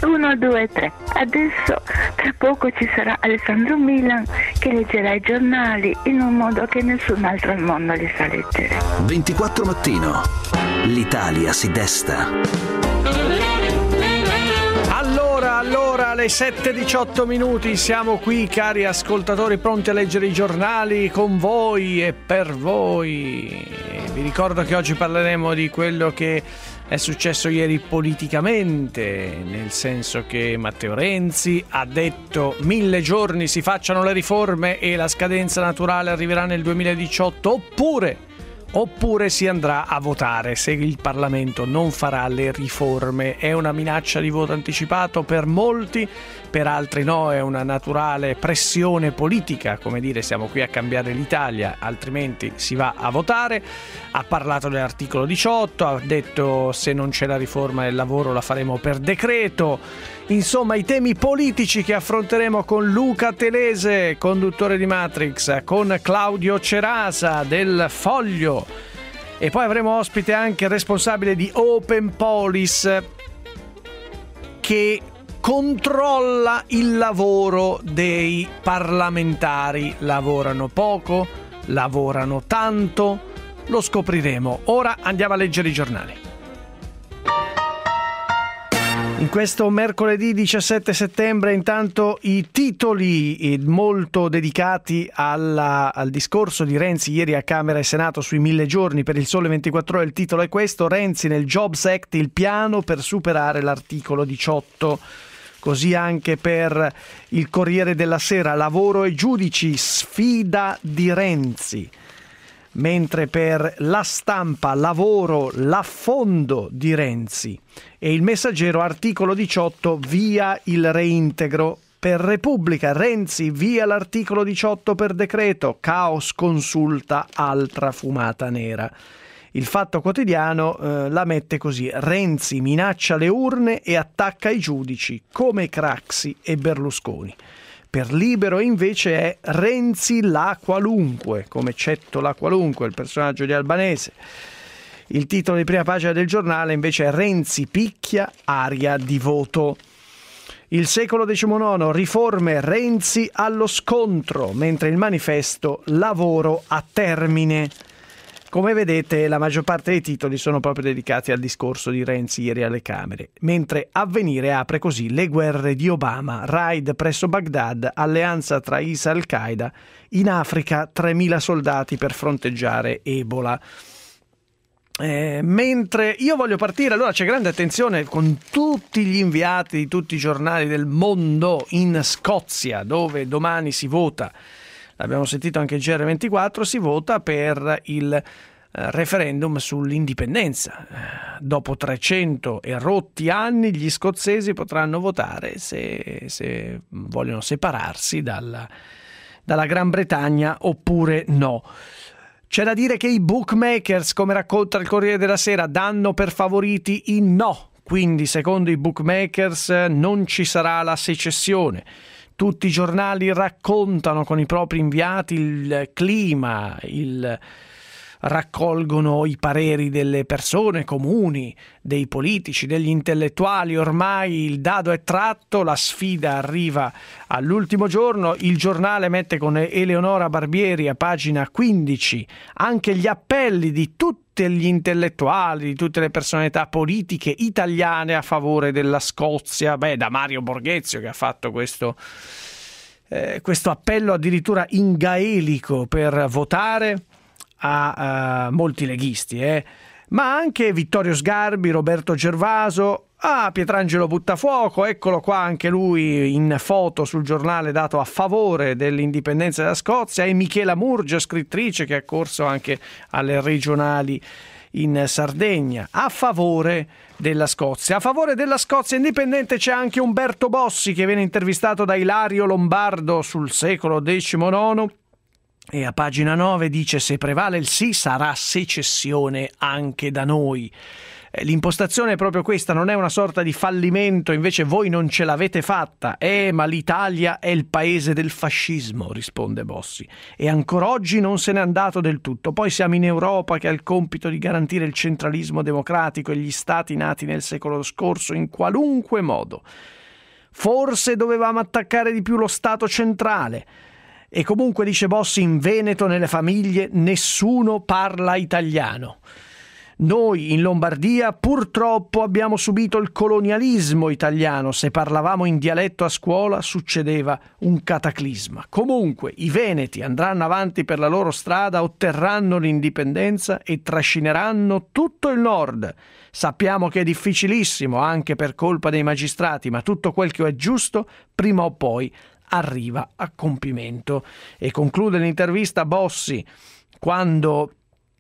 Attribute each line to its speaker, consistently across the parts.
Speaker 1: 1, 2, 3. Adesso tra poco ci sarà Alessandro Milan che leggerà i giornali in un modo che nessun altro al mondo li sa leggere.
Speaker 2: 24 mattino. L'Italia si desta.
Speaker 3: Allora, alle 7:18 siamo qui, cari ascoltatori, pronti a leggere i giornali con voi e per voi. Vi ricordo che oggi parleremo di quello che è successo ieri politicamente, nel senso che Matteo Renzi ha detto 1000 giorni si facciano le riforme e la scadenza naturale arriverà nel 2018, oppure si andrà a votare se il Parlamento non farà le riforme. È una minaccia di voto anticipato per molti, per altri no, è una naturale pressione politica, come dire siamo qui a cambiare l'Italia, altrimenti si va a votare. Ha parlato dell'articolo 18, ha detto se non c'è la riforma del lavoro la faremo per decreto. Insomma, i temi politici che affronteremo con Luca Telese, conduttore di Matrix, con Claudio Cerasa del Foglio, e poi avremo ospite anche il responsabile di Open Police che controlla il lavoro dei parlamentari. Lavorano poco, lavorano tanto, lo scopriremo. Ora andiamo a leggere i giornali. In questo mercoledì 17 settembre intanto i titoli molto dedicati al discorso di Renzi ieri a Camera e Senato sui 1000 giorni. Per il Sole 24 Ore il titolo è questo: Renzi nel Jobs Act, il piano per superare l'articolo 18. Così anche per il Corriere della Sera, lavoro e giudici, sfida di Renzi. Mentre per La Stampa, lavoro, l'affondo di Renzi. E il Messaggero, articolo 18, via il reintegro. Per Repubblica, Renzi via l'articolo 18 per decreto, caos consulta, altra fumata nera. Il Fatto Quotidiano la mette così: Renzi minaccia le urne e attacca i giudici come Craxi e Berlusconi. Per Libero invece è Renzi la qualunque, come Cetto la qualunque, il personaggio di Albanese. Il titolo di prima pagina del giornale invece è Renzi picchia, aria di voto. Il Secolo XIX, riforme, Renzi allo scontro, mentre il Manifesto, lavoro a termine. Come vedete, la maggior parte dei titoli sono proprio dedicati al discorso di Renzi ieri alle Camere, mentre Avvenire apre così: le guerre di Obama, raid presso Baghdad, alleanza tra ISIS e Al-Qaeda, in Africa 3.000 soldati per fronteggiare Ebola. Mentre io voglio partire, allora c'è grande attenzione con tutti gli inviati di tutti i giornali del mondo in Scozia, dove domani si vota. L'abbiamo sentito anche in GR24, si vota per il referendum sull'indipendenza. Dopo 300 e rotti anni gli scozzesi potranno votare se vogliono separarsi dalla Gran Bretagna oppure no. C'è da dire che i bookmakers, come racconta il Corriere della Sera, danno per favoriti i no. Quindi, secondo i bookmakers, non ci sarà la secessione. Tutti i giornali raccontano con i propri inviati il clima, raccolgono i pareri delle persone comuni, dei politici, degli intellettuali. Ormai il dado è tratto, la sfida arriva all'ultimo giorno. Il giornale mette con Eleonora Barbieri a pagina 15 anche gli appelli di tutti gli intellettuali, di tutte le personalità politiche italiane a favore della Scozia. Da Mario Borghezio, che ha fatto questo appello addirittura in gaelico per votare, a molti leghisti, ma anche Vittorio Sgarbi, Roberto Gervaso, Pietrangelo Buttafuoco, eccolo qua anche lui in foto sul giornale dato a favore dell'indipendenza della Scozia, e Michela Murgia, scrittrice che è corso anche alle regionali in Sardegna, a favore della Scozia. A favore della Scozia indipendente c'è anche Umberto Bossi, che viene intervistato da Ilario Lombardo sul Secolo XIX, e a pagina 9 dice: se prevale il sì sarà secessione anche da noi. L'impostazione è proprio questa, non è una sorta di fallimento, invece voi non ce l'avete fatta. Ma l'Italia è il paese del fascismo, risponde Bossi, e ancora oggi non se n'è andato del tutto. Poi siamo in Europa, che ha il compito di garantire il centralismo democratico e gli stati nati nel secolo scorso in qualunque modo. Forse dovevamo attaccare di più lo Stato centrale. E comunque, dice Bossi, in Veneto nelle famiglie nessuno parla italiano. Noi in Lombardia purtroppo abbiamo subito il colonialismo italiano. Se parlavamo in dialetto a scuola succedeva un cataclisma. Comunque i veneti andranno avanti per la loro strada, otterranno l'indipendenza e trascineranno tutto il nord. Sappiamo che è difficilissimo anche per colpa dei magistrati, ma tutto quel che è giusto prima o poi arriva a compimento. E conclude l'intervista Bossi quando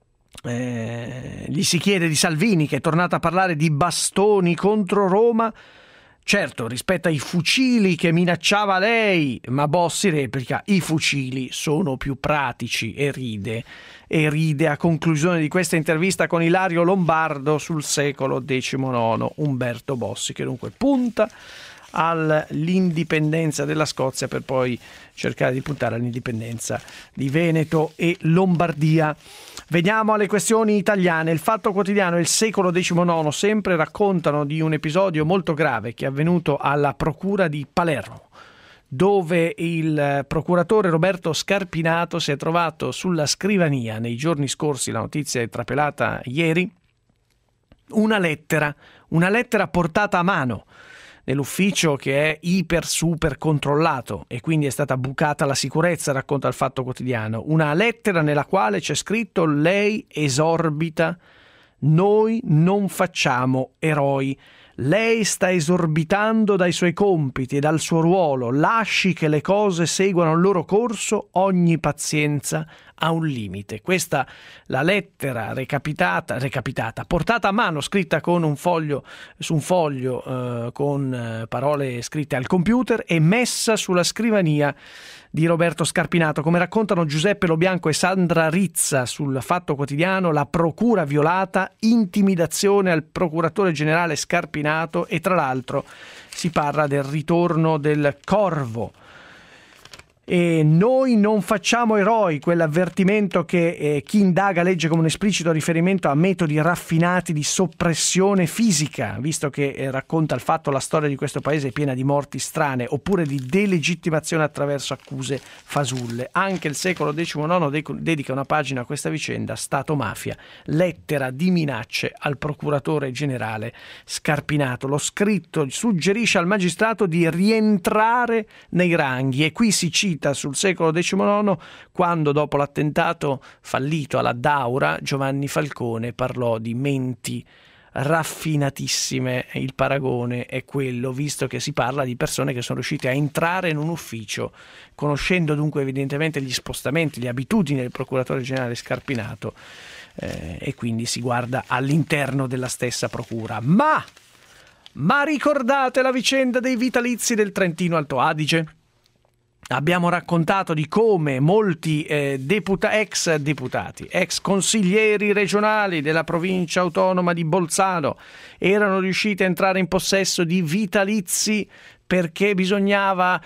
Speaker 3: gli si chiede di Salvini, che è tornato a parlare di bastoni contro Roma. Certo, rispetto ai fucili che minacciava lei, ma Bossi replica: i fucili sono più pratici, e ride a conclusione di questa intervista con Ilario Lombardo sul secolo XIX. Umberto Bossi, che dunque punta all'indipendenza della Scozia per poi cercare di puntare all'indipendenza di Veneto e Lombardia. Veniamo alle questioni italiane. Il Fatto Quotidiano e il Secolo XIX sempre raccontano di un episodio molto grave che è avvenuto alla Procura di Palermo, dove il procuratore Roberto Scarpinato si è trovato sulla scrivania nei giorni scorsi, la notizia è trapelata ieri, una lettera portata a mano nell'ufficio che è iper super controllato e quindi è stata bucata la sicurezza, racconta il Fatto Quotidiano. Una lettera nella quale c'è scritto: lei esorbita, noi non facciamo eroi. Lei sta esorbitando dai suoi compiti e dal suo ruolo, lasci che le cose seguano il loro corso, ogni pazienza ha un limite. Questa la lettera recapitata, portata a mano, scritta con un foglio, su un foglio con parole scritte al computer e messa sulla scrivania di Roberto Scarpinato. Come raccontano Giuseppe Lobianco e Sandra Rizza sul Fatto Quotidiano, la procura violata, intimidazione al procuratore generale Scarpinato e tra l'altro si parla del ritorno del Corvo. E noi non facciamo eroi, quell'avvertimento che chi indaga legge come un esplicito riferimento a metodi raffinati di soppressione fisica, visto che racconta il fatto la storia di questo paese è piena di morti strane, oppure di delegittimazione attraverso accuse fasulle. Anche il Secolo XIX dedica una pagina a questa vicenda, Stato-mafia, lettera di minacce al procuratore generale Scarpinato. Lo scritto suggerisce al magistrato di rientrare nei ranghi e qui si cita sul Secolo XIX quando, dopo l'attentato fallito alla Daura, Giovanni Falcone parlò di menti raffinatissime. Il paragone è quello, visto che si parla di persone che sono riuscite a entrare in un ufficio, conoscendo dunque evidentemente gli spostamenti, le abitudini del procuratore generale Scarpinato, e quindi si guarda all'interno della stessa procura. Ma ricordate la vicenda dei vitalizi del Trentino Alto Adige? Abbiamo raccontato di come molti ex consiglieri regionali della provincia autonoma di Bolzano erano riusciti a entrare in possesso di vitalizi perché bisognava,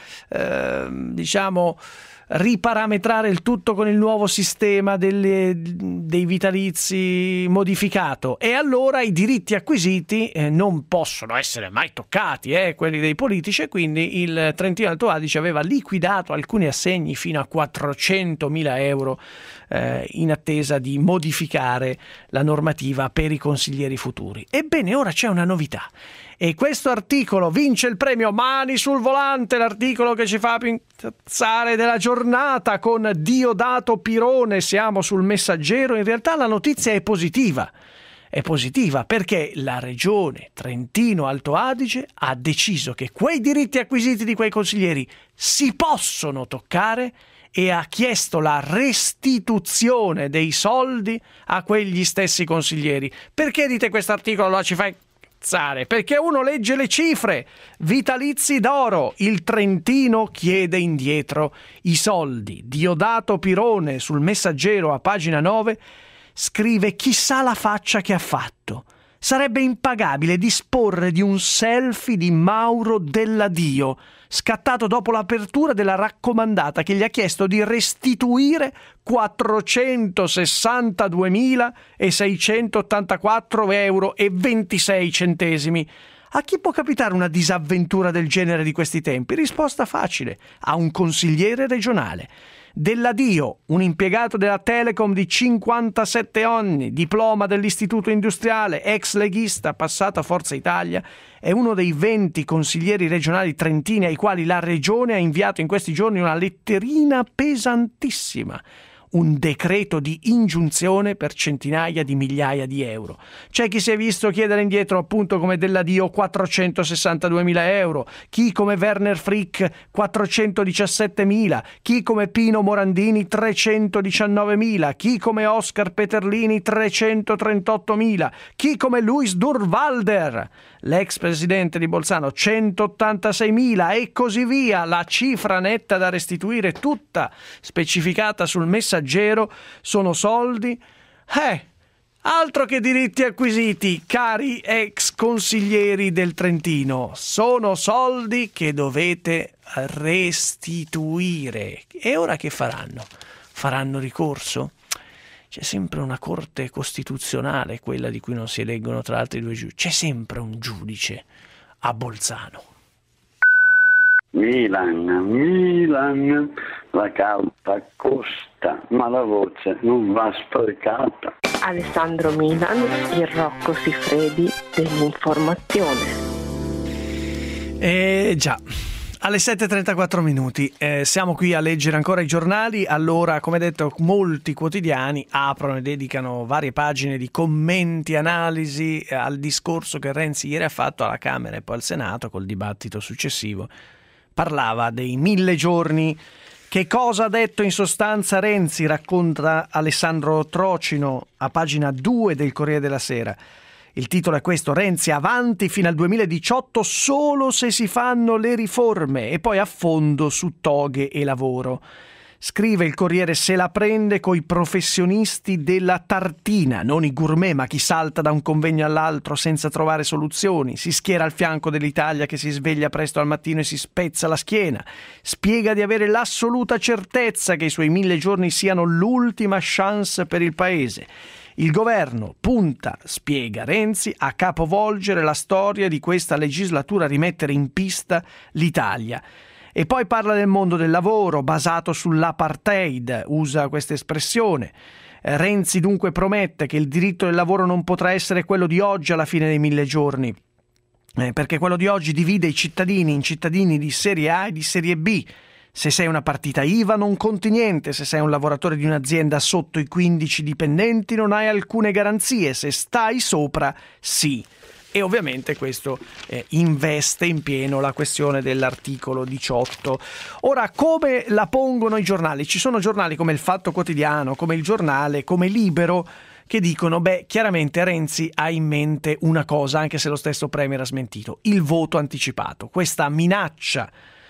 Speaker 3: riparametrare il tutto con il nuovo sistema dei vitalizi modificato, e allora i diritti acquisiti non possono essere mai toccati, quelli dei politici, e quindi il Trentino Alto Adige aveva liquidato alcuni assegni fino a 400.000 euro in attesa di modificare la normativa per i consiglieri futuri. Ebbene, ora c'è una novità. E questo articolo vince il premio Mani sul Volante, l'articolo che ci fa pensare della giornata, con Diodato Pirone. Siamo sul Messaggero. In realtà la notizia è positiva. È positiva perché la regione Trentino Alto Adige ha deciso che quei diritti acquisiti di quei consiglieri si possono toccare e ha chiesto la restituzione dei soldi a quegli stessi consiglieri. Perché dite questo articolo allora ci fa perché uno legge le cifre, vitalizi d'oro, il Trentino chiede indietro i soldi. Diodato Pirone sul Messaggero a pagina 9 scrive: chissà la faccia che ha fatto. Sarebbe impagabile disporre di un selfie di Mauro Delladio, scattato dopo l'apertura della raccomandata che gli ha chiesto di restituire 462.684,26 euro. A chi può capitare una disavventura del genere di questi tempi? Risposta facile: a un consigliere regionale. Dell'Adio, un impiegato della Telecom di 57 anni, diploma dell'Istituto Industriale, ex leghista, passato a Forza Italia, è uno dei 20 consiglieri regionali trentini ai quali la regione ha inviato in questi giorni una letterina pesantissima. Un decreto di ingiunzione per centinaia di migliaia di euro. C'è chi si è visto chiedere indietro, appunto come Dell'Adio, 462.000 euro, chi come Werner Frick 417.000, chi come Pino Morandini 319.000, chi come Oscar Peterlini 338.000, chi come Luis Durwalder, l'ex presidente di Bolzano, 186.000 e così via. La cifra netta da restituire, tutta specificata sul Messaggero, sono soldi. Altro che diritti acquisiti, cari ex consiglieri del Trentino, sono soldi che dovete restituire. E ora che faranno? Faranno ricorso? C'è sempre una corte costituzionale, quella di cui non si eleggono tra l'altro i due giudici. C'è sempre un giudice a Bolzano.
Speaker 4: Milan, la carta costa, ma la voce non va sprecata.
Speaker 5: Alessandro Milan, il Rocco Siffredi dell'informazione.
Speaker 3: Già. Alle 7:34 minuti siamo qui a leggere ancora i giornali. Allora, come detto, molti quotidiani aprono e dedicano varie pagine di commenti, analisi al discorso che Renzi ieri ha fatto alla Camera e poi al Senato col dibattito successivo. Parlava dei 1000 giorni. Che cosa ha detto in sostanza Renzi? Racconta Alessandro Trocino a pagina 2 del Corriere della Sera. Il titolo è questo: Renzi avanti fino al 2018 solo se si fanno le riforme, e poi a fondo su toghe e lavoro. Scrive il Corriere: se la prende coi professionisti della tartina, non i gourmet, ma chi salta da un convegno all'altro senza trovare soluzioni, si schiera al fianco dell'Italia che si sveglia presto al mattino e si spezza la schiena, spiega di avere l'assoluta certezza che i suoi 1000 giorni siano l'ultima chance per il paese. Il governo punta, spiega Renzi, a capovolgere la storia di questa legislatura, rimettere in pista l'Italia. E poi parla del mondo del lavoro basato sull'apartheid, usa questa espressione. Renzi dunque promette che il diritto del lavoro non potrà essere quello di oggi alla fine dei 1000 giorni, perché quello di oggi divide i cittadini in cittadini di serie A e di serie B. Se sei una partita IVA non conti niente, se sei un lavoratore di un'azienda sotto i 15 dipendenti non hai alcune garanzie, se stai sopra sì. E ovviamente questo investe in pieno la questione dell'articolo 18. Ora, come la pongono i giornali? Ci sono giornali come il Fatto Quotidiano, come il Giornale, come Libero, che dicono, chiaramente Renzi ha in mente una cosa, anche se lo stesso Premier ha smentito: il voto anticipato. Questa minaccia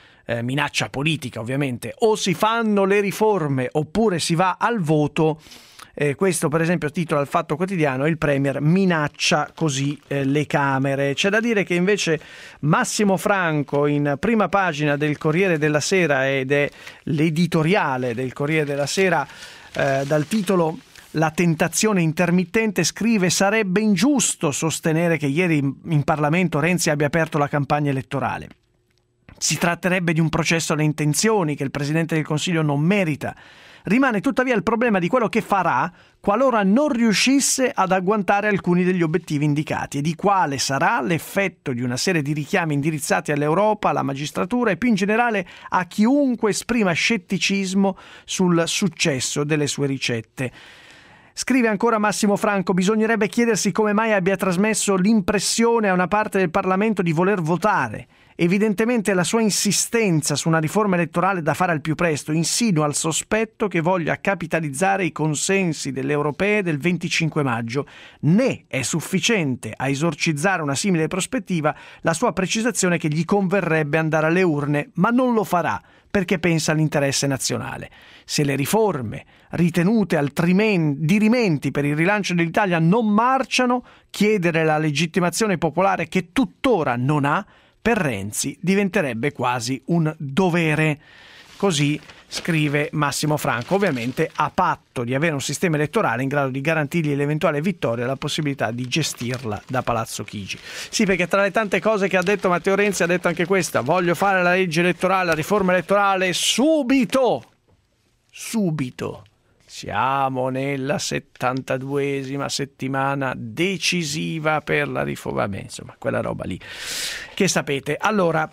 Speaker 3: politica, ovviamente, o si fanno le riforme oppure si va al voto. Questo per esempio titola il Fatto Quotidiano: il Premier minaccia così le Camere. C'è da dire che invece Massimo Franco, in prima pagina del Corriere della Sera, ed è l'editoriale del Corriere della Sera dal titolo La tentazione intermittente, scrive: sarebbe ingiusto sostenere che ieri in Parlamento Renzi abbia aperto la campagna elettorale. Si tratterebbe di un processo alle intenzioni che il Presidente del Consiglio non merita. Rimane tuttavia il problema di quello che farà qualora non riuscisse ad agguantare alcuni degli obiettivi indicati e di quale sarà l'effetto di una serie di richiami indirizzati all'Europa, alla magistratura e più in generale a chiunque esprima scetticismo sul successo delle sue ricette. Scrive ancora Massimo Franco: bisognerebbe chiedersi come mai abbia trasmesso l'impressione a una parte del Parlamento di voler votare. Evidentemente la sua insistenza su una riforma elettorale da fare al più presto insinua il sospetto che voglia capitalizzare i consensi delle europee del 25 maggio. Né è sufficiente a esorcizzare una simile prospettiva la sua precisazione che gli converrebbe andare alle urne, ma non lo farà perché pensa all'interesse nazionale. Se le riforme ritenute dirimenti per il rilancio dell'Italia non marciano, chiedere la legittimazione popolare che tuttora non ha per Renzi diventerebbe quasi un dovere. Così scrive Massimo Franco, ovviamente a patto di avere un sistema elettorale in grado di garantirgli l'eventuale vittoria e la possibilità di gestirla da Palazzo Chigi. Sì, perché tra le tante cose che ha detto Matteo Renzi ha detto anche questa: voglio fare la legge elettorale, la riforma elettorale subito. Siamo nella 72esima settimana decisiva per la riforma, insomma quella roba lì che sapete. Allora,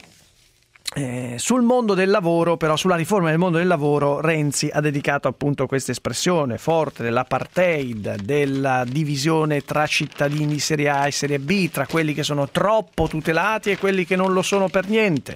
Speaker 3: sul mondo del lavoro, però, sulla riforma del mondo del lavoro, Renzi ha dedicato appunto questa espressione forte dell'apartheid, della divisione tra cittadini di serie A e serie B, tra quelli che sono troppo tutelati e quelli che non lo sono per niente.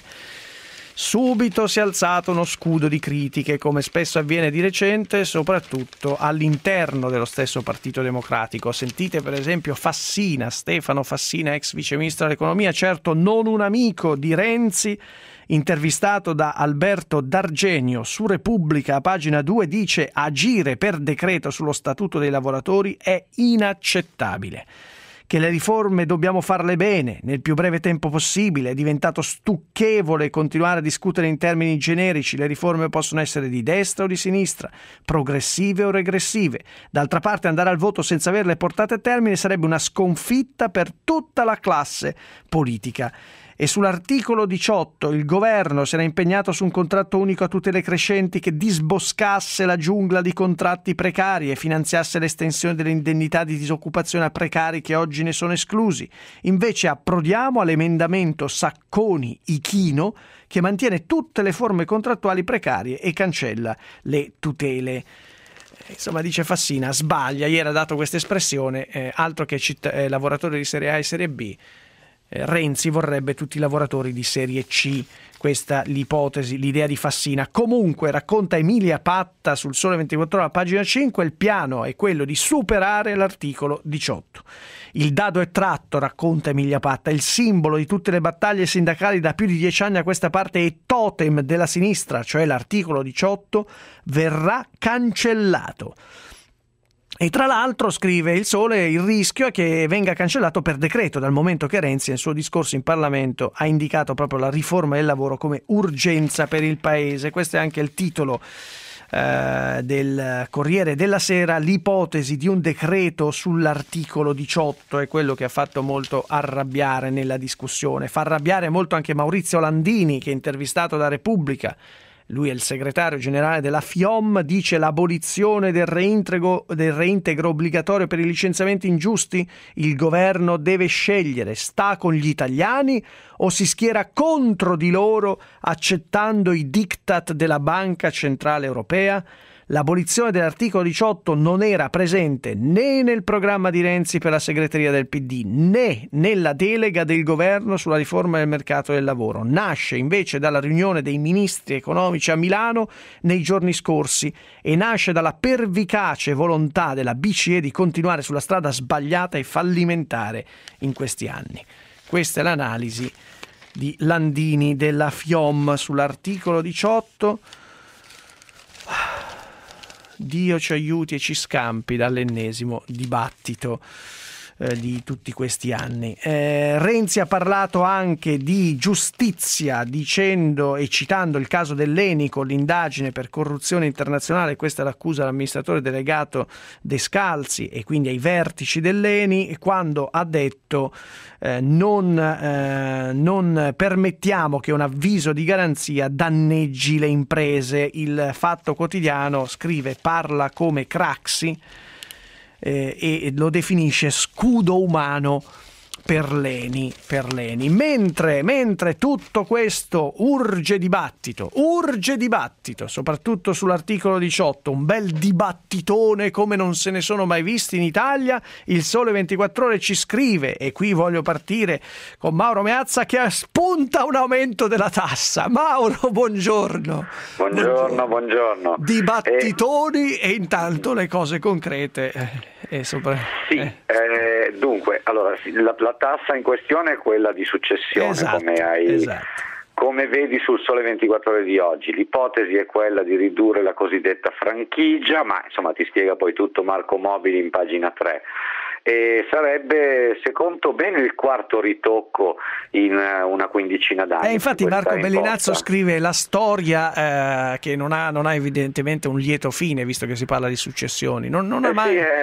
Speaker 3: Subito si è alzato uno scudo di critiche, come spesso avviene di recente, soprattutto all'interno dello stesso Partito Democratico. Sentite per esempio Fassina, Stefano Fassina, ex viceministro dell'economia, certo non un amico di Renzi, intervistato da Alberto D'Argenio su Repubblica a pagina 2, dice: agire per decreto sullo statuto dei lavoratori è inaccettabile. Che le riforme dobbiamo farle bene, nel più breve tempo possibile. È diventato stucchevole continuare a discutere in termini generici. Le riforme possono essere di destra o di sinistra, progressive o regressive. D'altra parte, andare al voto senza averle portate a termine sarebbe una sconfitta per tutta la classe politica. E sull'articolo 18 il governo si era impegnato su un contratto unico a tutele crescenti che disboscasse la giungla di contratti precari e finanziasse l'estensione delle indennità di disoccupazione a precari che oggi ne sono esclusi. Invece approdiamo all'emendamento Sacconi-Ichino che mantiene tutte le forme contrattuali precarie e cancella le tutele. Insomma, dice Fassina, sbaglia, ieri ha dato questa espressione, altro che lavoratori di serie A e serie B. Renzi vorrebbe tutti i lavoratori di serie C, questa l'ipotesi, l'idea di Fassina. Comunque, racconta Emilia Patta sul Sole 24 Ore, pagina 5, il piano è quello di superare l'articolo 18. Il dado è tratto, racconta Emilia Patta, il simbolo di tutte le battaglie sindacali da più di 10 anni a questa parte e totem della sinistra, cioè l'articolo 18, verrà cancellato. E tra l'altro, scrive Il Sole, il rischio è che venga cancellato per decreto, dal momento che Renzi nel suo discorso in Parlamento ha indicato proprio la riforma del lavoro come urgenza per il Paese. Questo è anche il titolo del Corriere della Sera. L'ipotesi di un decreto sull'articolo 18 è quello che ha fatto molto arrabbiare nella discussione. Fa arrabbiare molto anche Maurizio Landini, che è intervistato da Repubblica. Lui è il segretario generale della FIOM, dice: l'abolizione del reintegro obbligatorio per i licenziamenti ingiusti, il governo deve scegliere, sta con gli italiani o si schiera contro di loro accettando i diktat della Banca Centrale Europea? L'abolizione dell'articolo 18 non era presente né nel programma di Renzi per la segreteria del PD né nella delega del governo sulla riforma del mercato del lavoro. Nasce invece dalla riunione dei ministri economici a Milano nei giorni scorsi e nasce dalla pervicace volontà della BCE di continuare sulla strada sbagliata e fallimentare in questi anni. Questa è l'analisi di Landini della FIOM sull'articolo 18. Dio ci aiuti e ci scampi dall'ennesimo dibattito di tutti questi anni. Renzi ha parlato anche di giustizia, dicendo e citando il caso dell'ENI con l'indagine per corruzione internazionale. Questa è l'accusa all'amministratore delegato Descalzi e quindi ai vertici dell'ENI, quando ha detto non permettiamo che un avviso di garanzia danneggi le imprese. Il Fatto Quotidiano scrive: parla come Craxi e lo definisce scudo umano per l'ENI. Mentre tutto questo urge dibattito, soprattutto sull'articolo 18, un bel dibattitone come non se ne sono mai visti in Italia. Il Sole 24 Ore ci scrive, e qui voglio partire con Mauro Meazza, che spunta un aumento della tassa. Mauro, buongiorno.
Speaker 6: Buongiorno.
Speaker 3: Dibattitoni e intanto le cose concrete.
Speaker 6: Dunque, allora, la tassa in questione è quella di successione, come vedi sul Sole 24 Ore di oggi. L'ipotesi è quella di ridurre la cosiddetta franchigia, ma insomma ti spiega poi tutto Marco Mobili in pagina 3. e sarebbe, se conto bene, il quarto ritocco in una quindicina d'anni.
Speaker 3: Infatti Marco Bellinazzo scrive la storia che non ha evidentemente un lieto fine, visto che si parla di successioni. È una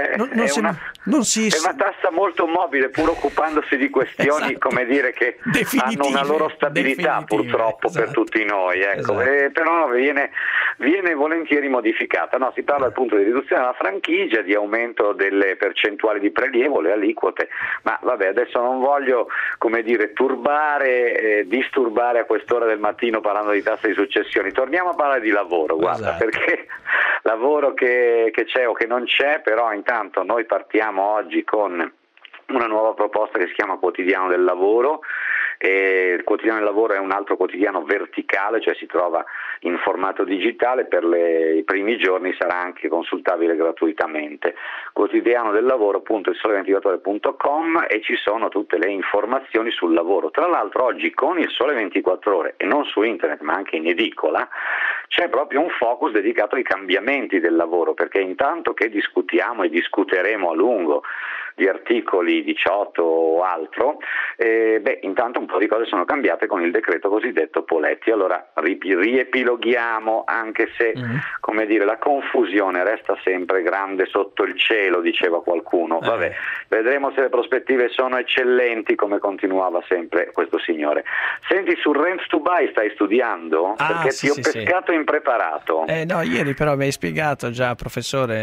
Speaker 6: tassa molto mobile, pur occupandosi di questioni
Speaker 3: esatto,
Speaker 6: come dire che hanno una loro stabilità purtroppo, esatto, per tutti noi, ecco. Esatto. Però viene volentieri modificata. No, si parla appunto di riduzione della franchigia, di aumento delle percentuali di prelievo, le aliquote, ma vabbè, adesso non voglio, come dire, disturbare a quest'ora del mattino parlando di tasse di successioni. Torniamo a parlare di lavoro, guarda, esatto, perché lavoro che c'è o che non c'è, però intanto noi partiamo oggi con una nuova proposta che si chiama Quotidiano del Lavoro. Il Quotidiano del Lavoro è un altro quotidiano verticale, cioè si trova in formato digitale, per i primi giorni sarà anche consultabile gratuitamente. Quotidiano del Lavoro, appunto, il sole24ore.com, e ci sono tutte le informazioni sul lavoro. Tra l'altro oggi con il Sole 24 Ore, e non su internet ma anche in edicola, c'è proprio un focus dedicato ai cambiamenti del lavoro, perché intanto che discutiamo e discuteremo a lungo di articoli 18 o altro, intanto un po' di cose sono cambiate con il decreto cosiddetto Poletti. Allora riepiloghiamo, anche se come dire, la confusione resta sempre grande sotto il cielo, diceva qualcuno. Vabbè, vedremo se le prospettive sono eccellenti, come continuava sempre questo signore. Senti, sul Rent to Buy stai studiando? Perché ti ho pescato impreparato.
Speaker 3: No, ieri però mi hai spiegato già, professore,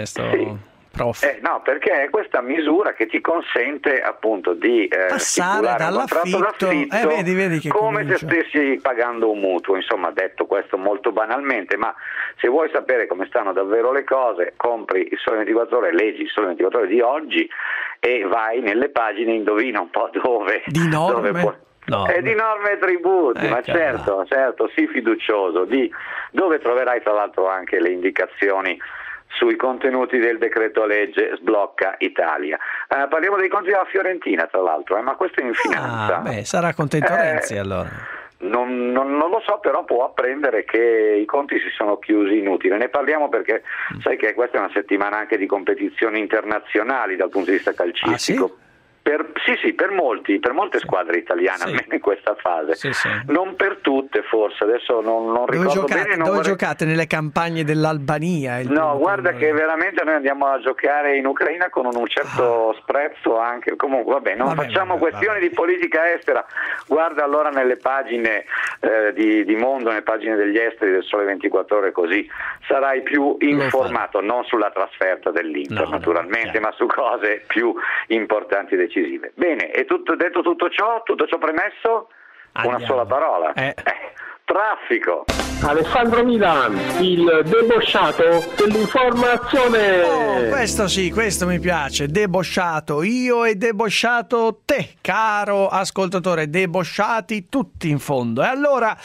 Speaker 6: no, perché è questa misura che ti consente appunto di
Speaker 3: passare dall'affitto, vedi che
Speaker 6: come se stessi pagando un mutuo. Insomma, detto questo molto banalmente, ma se vuoi sapere come stanno davvero le cose, compri il Sole 24 Ore, leggi il Sole 24 Ore di oggi e vai nelle pagine, indovina un po' dove.
Speaker 3: Di norme?
Speaker 6: Di norme e tributi, ma certo, sii fiducioso, dove troverai tra l'altro anche le indicazioni sui contenuti del decreto legge Sblocca Italia. Parliamo dei conti della Fiorentina, tra l'altro, ma questo è in finanza.
Speaker 3: Sarà contento Renzi allora.
Speaker 6: Non lo so, però può apprendere che i conti si sono chiusi inutili. Ne parliamo perché sai che questa è una settimana anche di competizioni internazionali dal punto di vista calcistico.
Speaker 3: Ah, sì?
Speaker 6: Per molte squadre italiane, almeno in questa fase.
Speaker 3: Sì.
Speaker 6: Non per tutte, forse, adesso non ricordo bene.
Speaker 3: Dove giocate? Nelle campagne dell'Albania?
Speaker 6: No, guarda che veramente noi andiamo a giocare in Ucraina con un certo sprezzo anche. Comunque, vabbè, non facciamo questioni di politica estera. Guarda allora nelle pagine di Mondo, nelle pagine degli esteri del Sole 24 Ore, così sarai più informato, non sulla trasferta dell'Inter naturalmente, ma su cose più importanti e decisive. Bene, e detto tutto ciò premesso, una sola parola. Traffico.
Speaker 7: Alessandro Milan, il debosciato dell'informazione.
Speaker 3: Questo mi piace, debosciato io e debosciato te, caro ascoltatore, debosciati tutti in fondo. E allora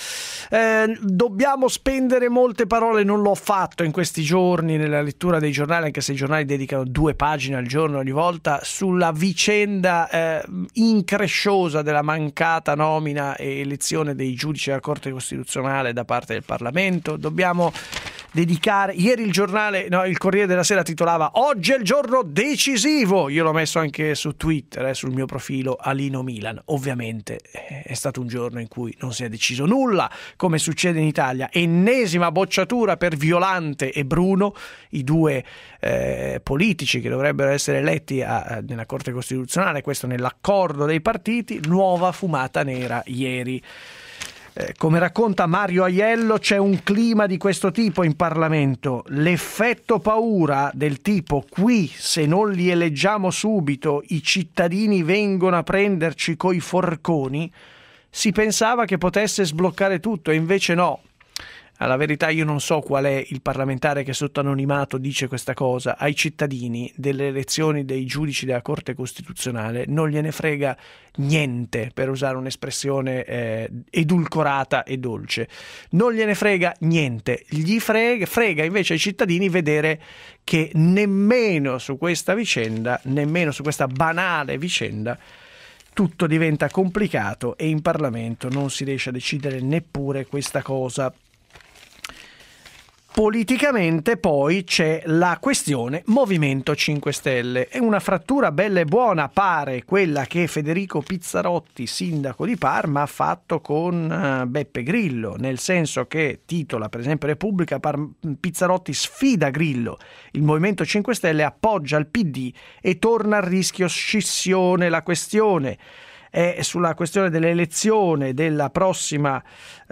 Speaker 3: dobbiamo spendere molte parole, non l'ho fatto in questi giorni nella lettura dei giornali, anche se i giornali dedicano 2 pagine al giorno ogni volta, sulla vicenda incresciosa della mancata nomina e elezione dei giudici della Corte Costituzionale da parte del Parlamento. Dobbiamo dedicare, ieri il Corriere della Sera titolava "Oggi è il giorno decisivo", io l'ho messo anche su Twitter, sul mio profilo Alino Milan. Ovviamente è stato un giorno in cui non si è deciso nulla, come succede in Italia. Ennesima bocciatura per Violante e Bruno, i 2 politici che dovrebbero essere eletti nella Corte Costituzionale, questo nell'accordo dei partiti. Nuova fumata nera ieri. Come racconta Mario Aiello, c'è un clima di questo tipo in Parlamento, l'effetto paura del tipo "qui se non li eleggiamo subito i cittadini vengono a prenderci coi forconi", si pensava che potesse sbloccare tutto e invece no. Alla verità io non so qual è il parlamentare che sotto anonimato dice questa cosa. Ai cittadini delle elezioni dei giudici della Corte Costituzionale non gliene frega niente, per usare un'espressione edulcorata e dolce. Non gliene frega niente. Gli frega invece ai cittadini vedere che nemmeno su questa vicenda, nemmeno su questa banale vicenda, tutto diventa complicato e in Parlamento non si riesce a decidere neppure questa cosa. Politicamente poi c'è la questione Movimento 5 Stelle e una frattura bella e buona pare quella che Federico Pizzarotti, sindaco di Parma, ha fatto con Beppe Grillo, nel senso che titola per esempio Repubblica, Pizzarotti sfida Grillo, il Movimento 5 Stelle appoggia il PD e torna a rischio scissione. La questione è sulla questione dell'elezione della prossima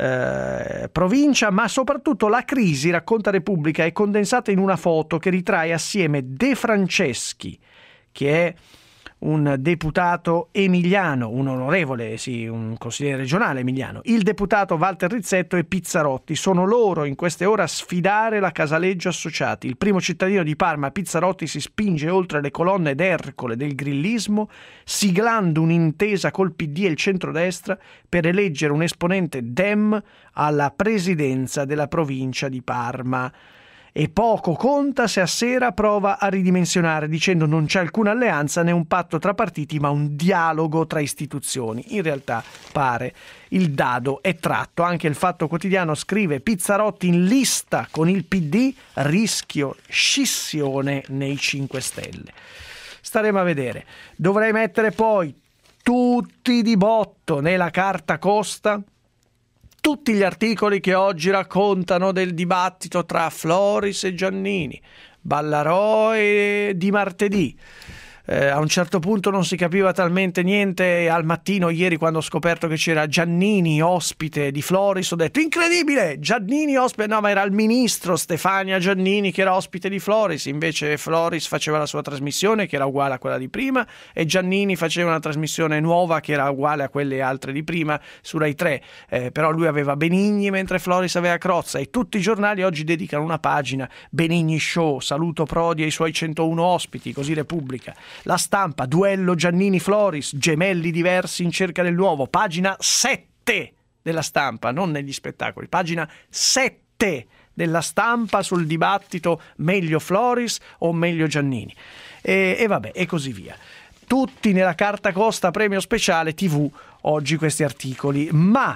Speaker 3: provincia, ma soprattutto la crisi, racconta Repubblica, è condensata in una foto che ritrae assieme De Franceschi, che è un deputato emiliano, un onorevole, sì, un consigliere regionale emiliano, il deputato Walter Rizzetto e Pizzarotti. Sono loro in queste ore a sfidare la Casaleggio Associati. Il primo cittadino di Parma, Pizzarotti, si spinge oltre le colonne d'Ercole del grillismo, siglando un'intesa col PD e il centrodestra per eleggere un esponente Dem alla presidenza della provincia di Parma. E poco conta se a sera prova a ridimensionare dicendo non c'è alcuna alleanza né un patto tra partiti ma un dialogo tra istituzioni. In realtà pare il dado è tratto. Anche il Fatto Quotidiano scrive Pizzarotti in lista con il PD, rischio scissione nei 5 Stelle. Staremo a vedere. Dovrei mettere poi tutti di botto nella carta Costa tutti gli articoli che oggi raccontano del dibattito tra Floris e Giannini, Ballarò e Di Martedì. A un certo punto non si capiva talmente niente. Al mattino ieri, quando ho scoperto che c'era Giannini ospite di Floris, ho detto incredibile, Giannini ospite, no, ma era il ministro Stefania Giannini che era ospite di Floris. Invece Floris faceva la sua trasmissione che era uguale a quella di prima e Giannini faceva una trasmissione nuova che era uguale a quelle altre di prima su Rai 3, però lui aveva Benigni mentre Floris aveva Crozza, e tutti i giornali oggi dedicano una pagina Benigni Show, saluto Prodi e i suoi 101 ospiti, così Repubblica. La Stampa, duello Giannini-Floris, gemelli diversi in cerca del nuovo, pagina 7 della Stampa, non negli spettacoli, pagina 7 della Stampa sul dibattito meglio Floris o meglio Giannini. E vabbè, e così via. Tutti nella carta Costa premio speciale TV oggi questi articoli, ma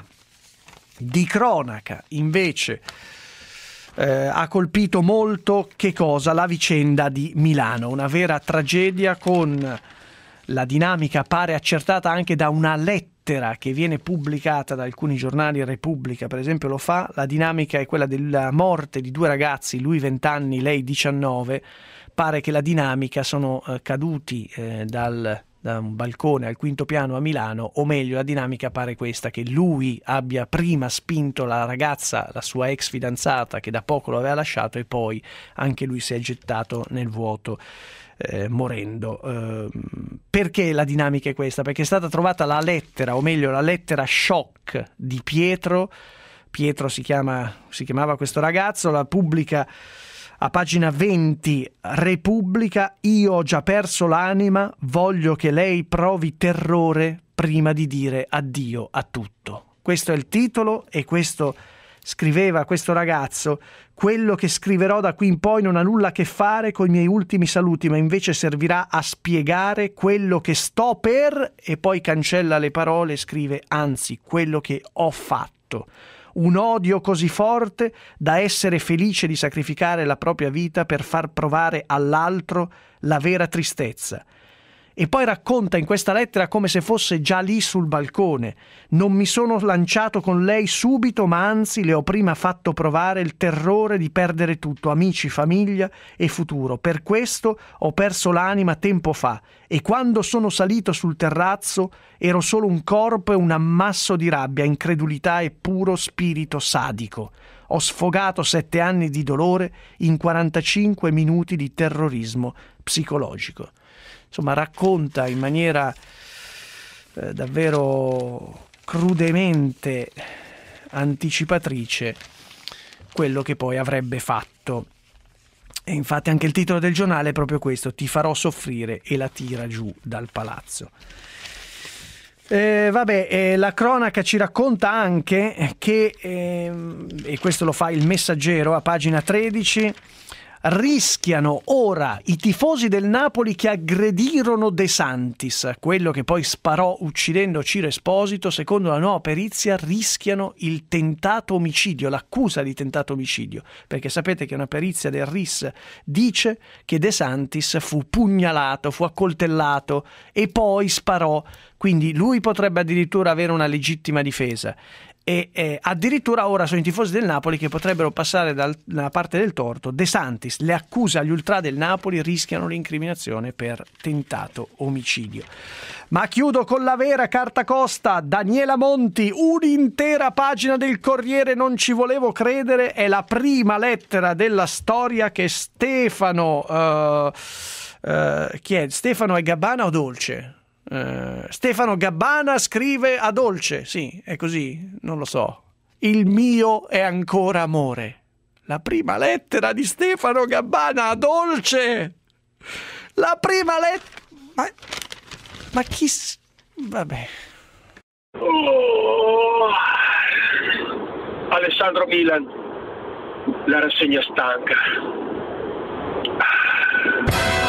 Speaker 3: di cronaca invece ha colpito molto che cosa? La vicenda di Milano, una vera tragedia, con la dinamica pare accertata anche da una lettera che viene pubblicata da alcuni giornali. Repubblica per esempio lo fa. La dinamica è quella della morte di due ragazzi, lui 20 anni, lei 19. Pare che la dinamica sono caduti da un balcone al 5° piano a Milano, o meglio la dinamica pare questa, che lui abbia prima spinto la ragazza, la sua ex fidanzata che da poco lo aveva lasciato, e poi anche lui si è gettato nel vuoto morendo. Perché la dinamica è questa? Perché è stata trovata la lettera, o meglio la lettera shock di Pietro si chiamava questo ragazzo, la pubblica a pagina 20 Repubblica: io ho già perso l'anima, voglio che lei provi terrore prima di dire addio a tutto. Questo è il titolo, e questo scriveva questo ragazzo: quello che scriverò da qui in poi non ha nulla a che fare con i miei ultimi saluti, ma invece servirà a spiegare quello che sto per, e poi cancella le parole e scrive anzi quello che ho fatto. Un odio così forte da essere felice di sacrificare la propria vita per far provare all'altro la vera tristezza. E poi racconta in questa lettera come se fosse già lì sul balcone: non mi sono lanciato con lei subito, ma anzi le ho prima fatto provare il terrore di perdere tutto, amici, famiglia e futuro. Per questo ho perso l'anima tempo fa, e quando sono salito sul terrazzo ero solo un corpo e un ammasso di rabbia, incredulità e puro spirito sadico. Ho sfogato 7 anni di dolore in 45 minuti di terrorismo psicologico. Insomma, racconta in maniera davvero crudemente anticipatrice quello che poi avrebbe fatto. E infatti anche il titolo del giornale è proprio questo: ti farò soffrire, e la tira giù dal palazzo. La cronaca ci racconta anche che, e questo lo fa il Messaggero a pagina 13, rischiano ora i tifosi del Napoli che aggredirono De Santis, quello che poi sparò uccidendo Ciro Esposito. Secondo la nuova perizia rischiano il tentato omicidio, l'accusa di tentato omicidio, perché sapete che una perizia del RIS dice che De Santis fu pugnalato, fu accoltellato e poi sparò, quindi lui potrebbe addirittura avere una legittima difesa. E addirittura ora sono i tifosi del Napoli che potrebbero passare dalla parte del torto. De Santis, le accuse agli ultra del Napoli rischiano l'incriminazione per tentato omicidio. Ma chiudo con la vera carta costa. Daniela Monti, un'intera pagina del Corriere, non ci volevo credere, è la prima lettera della storia che Stefano chi è? Stefano è Gabbana o Dolce? Stefano Gabbana scrive a Dolce, sì, è così, non lo so. Il mio è ancora amore. La prima lettera di Stefano Gabbana a Dolce. La prima lettera. Ma chi? Vabbè.
Speaker 7: Oh. Alessandro Milan, la rassegna stanca.